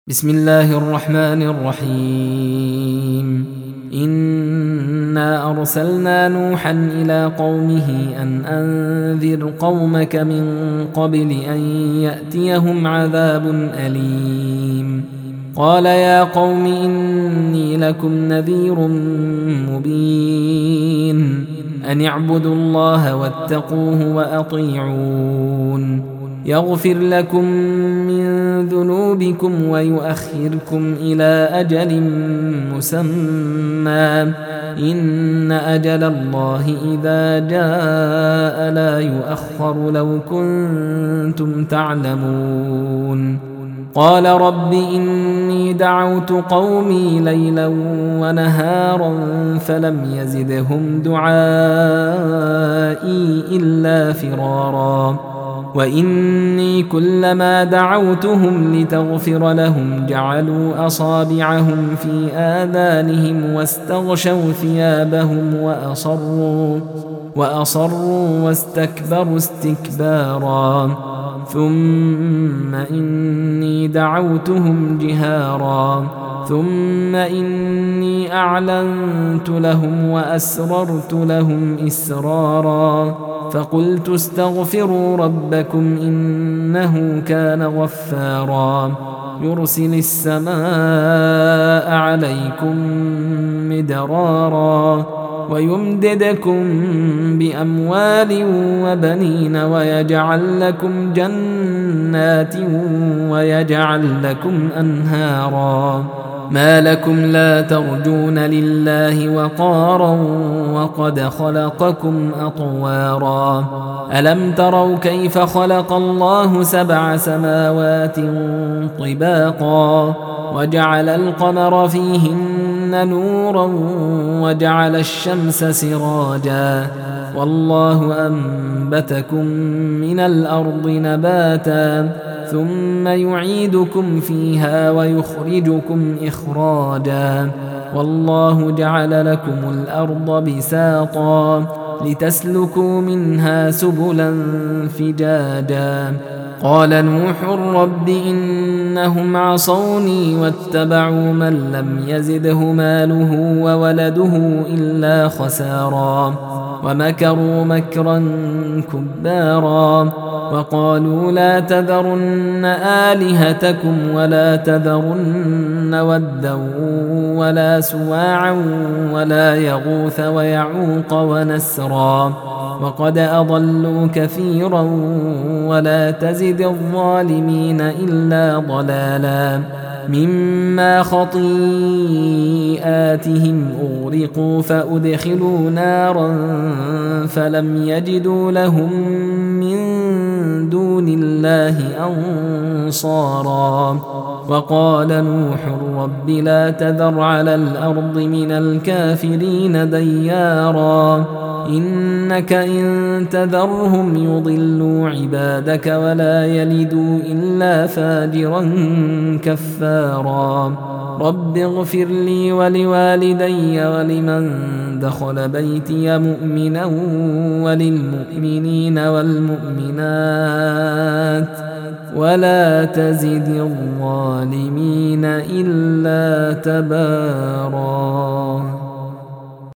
بسم الله الرحمن الرحيم. إنا أرسلنا نوحا إلى قومه أن أنذر قومك من قبل أن يأتيهم عذاب أليم. قال يا قوم إني لكم نذير مبين أن اعبدوا الله واتقوه وأطيعون يغفر لكم من ذنوبكم ويؤخركم إلى أجل مسمى إن أجل الله إذا جاء لا يؤخر لو كنتم تعلمون. قال رب إني دعوت قومي ليلا ونهارا فلم يزدهم دعائي إلا فرارا وإني كلما دعوتهم لتغفر لهم جعلوا أصابعهم في آذانهم واستغشوا ثيابهم وأصروا واستكبروا استكبارا ثم إني دعوتهم جهارا ثم إني أعلنت لهم وأسررت لهم إسرارا فقلت استغفروا ربكم إنه كان غفارا يرسل السماء عليكم مدرارا ويمددكم بأموال وبنين ويجعل لكم جنات ويجعل لكم أنهارا ما لكم لا ترجون لله وقارا وقد خلقكم أطوارا ألم تروا كيف خلق الله 7 سماوات طباقا وجعل القمر فيهن نورا وجعل الشمس سراجا والله أنبتكم من الأرض نباتا ثم يعيدكم فيها ويخرجكم إخراجا والله جعل لكم الأرض بساطا لتسلكوا منها سبلا فجاجا قال نوح رب إنهم عصوني واتبعوا من لم يزده ماله وولده إلا خسارا ومكروا مكرا كبارا وقالوا لا تذرن آلهتكم ولا تذرن ودا ولا سواعا ولا يغوث ويعوق ونسرا وقد أضلوا كثيرا ولا تزد الظالمين إلا ضلالا مما خطيئاتهم أغرقوا فأدخلوا نارا فلم يجدوا لهم من دون الله أنصارا وقال نوح رب لا تذر على الأرض من الكافرين ديارا إنك إن تذرهم يضلوا عبادك ولا يلدوا إلا فاجرا كفارا رب اغفر لي ولوالدي ولمن دخل بيتي مؤمنا وللمؤمنين والمؤمنات ولا تزد الظالمين إلا تبارا.